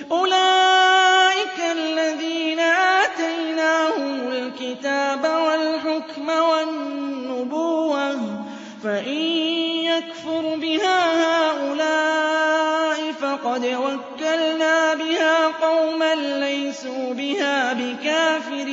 أُولَٰئِكَ الَّذِينَ آتَيْنَاهُمُ الْكِتَابَ وَالْحُكْمَ وَالنُّبُوَّةَ ۚ فَإِن يَكْفُرْ بِهَا هَٰؤُلَاءِ فَقَدْ وَكَّلْنَا بِهَا قَوْمًا لَّيْسُوا بِهَا بِكَافِرِينَ